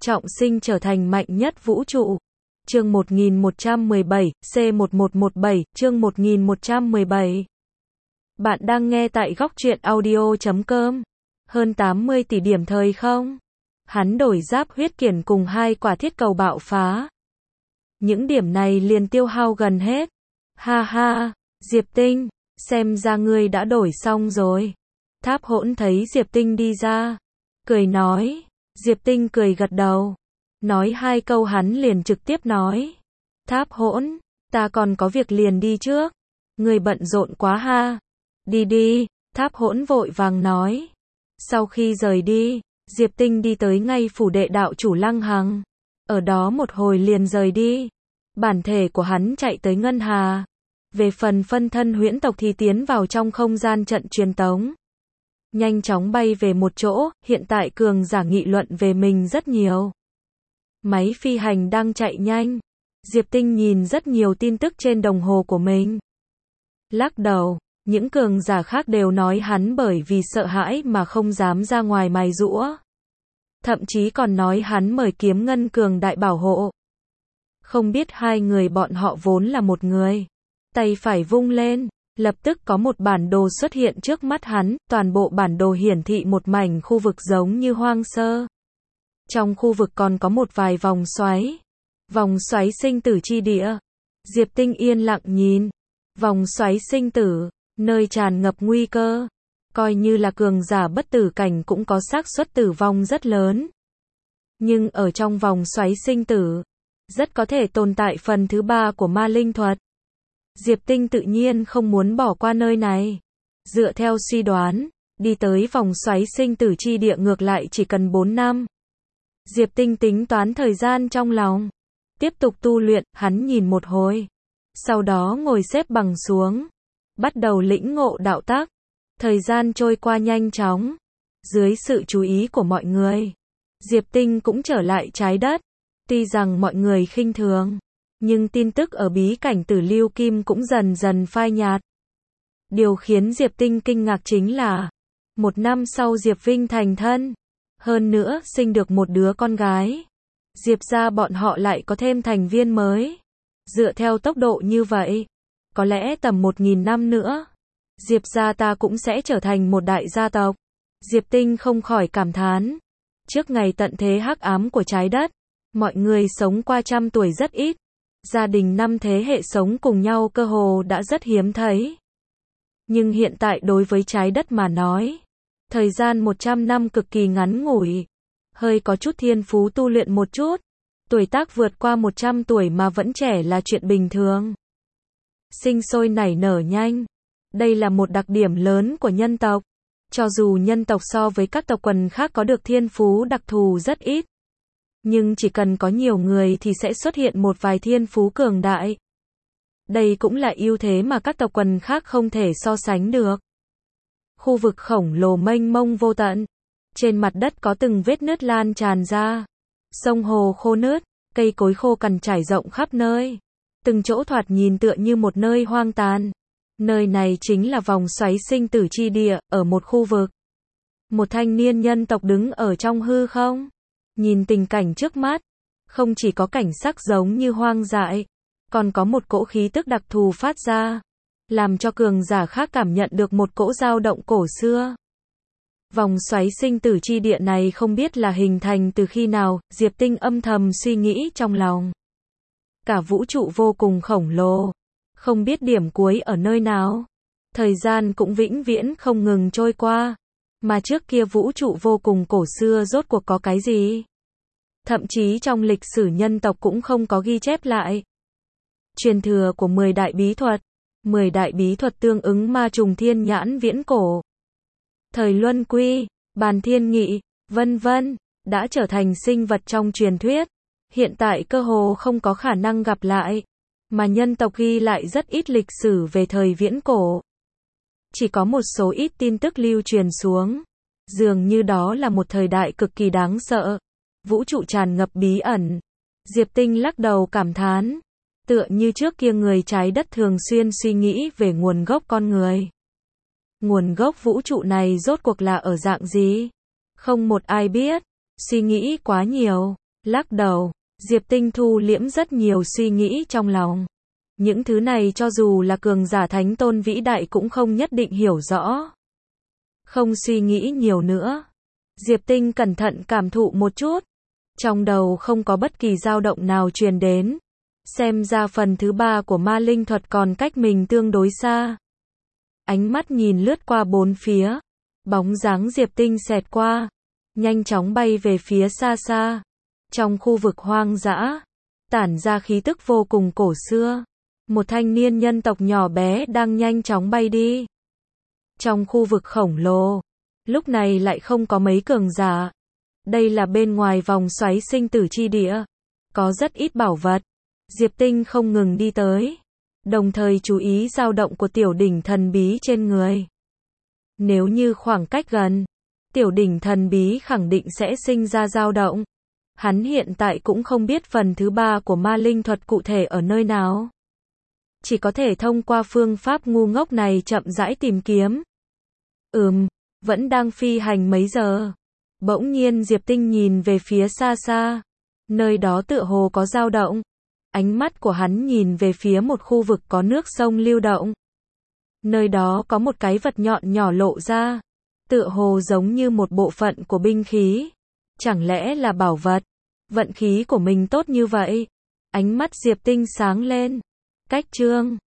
trọng sinh trở thành mạnh nhất vũ trụ. Chương 1117, C1117, chương 1117. Bạn đang nghe tại góc truyện audio.com. Hơn 80 tỷ điểm thời không? Hắn đổi giáp huyết kiển cùng 2 quả thiết cầu bạo phá. Những điểm này liền tiêu hao gần hết. Ha ha, Diệp Tinh, xem ra ngươi đã đổi xong rồi. Tháp Hỗn thấy Diệp Tinh đi ra, cười nói. Diệp Tinh cười gật đầu. Nói 2 câu hắn liền trực tiếp nói. Tháp Hỗn, ta còn có việc liền đi trước. Ngươi bận rộn quá ha. Đi đi, Tháp Hỗn vội vàng nói. Sau khi rời đi, Diệp Tinh đi tới ngay phủ đệ đạo chủ Lăng Hằng. Ở đó một hồi liền rời đi. Bản thể của hắn chạy tới Ngân Hà. Về phần phân thân huyễn tộc thì tiến vào trong không gian trận truyền tống. Nhanh chóng bay về một chỗ, hiện tại cường giả nghị luận về mình rất nhiều. Máy phi hành đang chạy nhanh. Diệp Tinh nhìn rất nhiều tin tức trên đồng hồ của mình. Lắc đầu, những cường giả khác đều nói hắn bởi vì sợ hãi mà không dám ra ngoài mài giũa. Thậm chí còn nói hắn mời Kiếm Ngân cường đại bảo hộ. Không biết 2 người bọn họ vốn là một người. Tay phải vung lên, lập tức có một bản đồ xuất hiện trước mắt hắn, toàn bộ bản đồ hiển thị một mảnh khu vực giống như hoang sơ. Trong khu vực còn có một vài vòng xoáy sinh tử chi địa. Diệp Tinh yên lặng nhìn, vòng xoáy sinh tử, nơi tràn ngập nguy cơ, coi như là cường giả bất tử cảnh cũng có xác suất tử vong rất lớn. Nhưng ở trong vòng xoáy sinh tử, rất có thể tồn tại phần thứ 3 của ma linh thuật. Diệp Tinh tự nhiên không muốn bỏ qua nơi này. Dựa theo suy đoán, đi tới vòng xoáy sinh tử chi địa ngược lại chỉ cần 4 năm. Diệp Tinh tính toán thời gian trong lòng. Tiếp tục tu luyện, hắn nhìn một hồi. Sau đó ngồi xếp bằng xuống. Bắt đầu lĩnh ngộ đạo tắc. Thời gian trôi qua nhanh chóng. Dưới sự chú ý của mọi người, Diệp Tinh cũng trở lại trái đất. Tuy rằng mọi người khinh thường, nhưng tin tức ở bí cảnh Tử Lưu Kim cũng dần dần phai nhạt. Điều khiến Diệp Tinh kinh ngạc chính là, 1 năm sau Diệp Vinh thành thân. Hơn nữa, sinh được một đứa con gái. Diệp gia bọn họ lại có thêm thành viên mới. Dựa theo tốc độ như vậy, có lẽ tầm 1000 năm nữa, Diệp gia ta cũng sẽ trở thành một đại gia tộc. Diệp Tinh không khỏi cảm thán. Trước ngày tận thế hắc ám của trái đất, mọi người sống qua 100 tuổi rất ít. Gia đình 5 thế hệ sống cùng nhau cơ hồ đã rất hiếm thấy. Nhưng hiện tại đối với trái đất mà nói, thời gian 100 năm cực kỳ ngắn ngủi. Hơi có chút thiên phú tu luyện một chút, tuổi tác vượt qua 100 tuổi mà vẫn trẻ là chuyện bình thường. Sinh sôi nảy nở nhanh. Đây là một đặc điểm lớn của nhân tộc. Cho dù nhân tộc so với các tộc quần khác có được thiên phú đặc thù rất ít, nhưng chỉ cần có nhiều người thì sẽ xuất hiện một vài thiên phú cường đại. Đây cũng là ưu thế mà các tộc quần khác không thể so sánh được. Khu vực khổng lồ mênh mông vô tận. Trên mặt đất có từng vết nứt lan tràn ra. Sông hồ khô nứt, cây cối khô cằn trải rộng khắp nơi. Từng chỗ thoạt nhìn tựa như một nơi hoang tàn. Nơi này chính là vòng xoáy sinh tử chi địa, ở một khu vực. Một thanh niên nhân tộc đứng ở trong hư không. Nhìn tình cảnh trước mắt, không chỉ có cảnh sắc giống như hoang dại, còn có một cỗ khí tức đặc thù phát ra, làm cho cường giả khác cảm nhận được một cỗ dao động cổ xưa. Vòng xoáy sinh tử chi địa này không biết là hình thành từ khi nào, Diệp Tinh âm thầm suy nghĩ trong lòng. Cả vũ trụ vô cùng khổng lồ, không biết điểm cuối ở nơi nào. Thời gian cũng vĩnh viễn không ngừng trôi qua. Mà trước kia vũ trụ vô cùng cổ xưa rốt cuộc có cái gì? Thậm chí trong lịch sử nhân tộc cũng không có ghi chép lại. Truyền thừa của 10 đại bí thuật. 10 đại bí thuật tương ứng ma trùng thiên nhãn viễn cổ. Thời luân quy, bàn thiên nghị, vân vân, đã trở thành sinh vật trong truyền thuyết. Hiện tại cơ hồ không có khả năng gặp lại. Mà nhân tộc ghi lại rất ít lịch sử về thời viễn cổ. Chỉ có một số ít tin tức lưu truyền xuống. Dường như đó là một thời đại cực kỳ đáng sợ. Vũ trụ tràn ngập bí ẩn. Diệp Tinh lắc đầu cảm thán. Tựa như trước kia người trái đất thường xuyên suy nghĩ về nguồn gốc con người. Nguồn gốc vũ trụ này rốt cuộc là ở dạng gì? Không một ai biết. Suy nghĩ quá nhiều. Lắc đầu, Diệp Tinh thu liễm rất nhiều suy nghĩ trong lòng. Những thứ này cho dù là cường giả thánh tôn vĩ đại cũng không nhất định hiểu rõ. Không suy nghĩ nhiều nữa. Diệp Tinh cẩn thận cảm thụ một chút. Trong đầu không có bất kỳ dao động nào truyền đến. Xem ra phần thứ 3 của ma linh thuật còn cách mình tương đối xa. Ánh mắt nhìn lướt qua bốn phía. Bóng dáng Diệp Tinh xẹt qua. Nhanh chóng bay về phía xa xa. Trong khu vực hoang dã. Tản ra khí tức vô cùng cổ xưa. Một thanh niên nhân tộc nhỏ bé đang nhanh chóng bay đi. Trong khu vực khổng lồ. Lúc này lại không có mấy cường giả. Đây là bên ngoài vòng xoáy sinh tử chi địa. Có rất ít bảo vật. Diệp Tinh không ngừng đi tới. Đồng thời chú ý dao động của tiểu đỉnh thần bí trên người. Nếu như khoảng cách gần, tiểu đỉnh thần bí khẳng định sẽ sinh ra dao động. Hắn hiện tại cũng không biết phần thứ 3 của ma linh thuật cụ thể ở nơi nào. Chỉ có thể thông qua phương pháp ngu ngốc này chậm rãi tìm kiếm. Vẫn đang phi hành mấy giờ. Bỗng nhiên Diệp Tinh nhìn về phía xa xa. Nơi đó tựa hồ có dao động. Ánh mắt của hắn nhìn về phía một khu vực có nước sông lưu động. Nơi đó có một cái vật nhọn nhỏ lộ ra. Tựa hồ giống như một bộ phận của binh khí. Chẳng lẽ là bảo vật? Vận khí của mình tốt như vậy. Ánh mắt Diệp Tinh sáng lên. Cách chương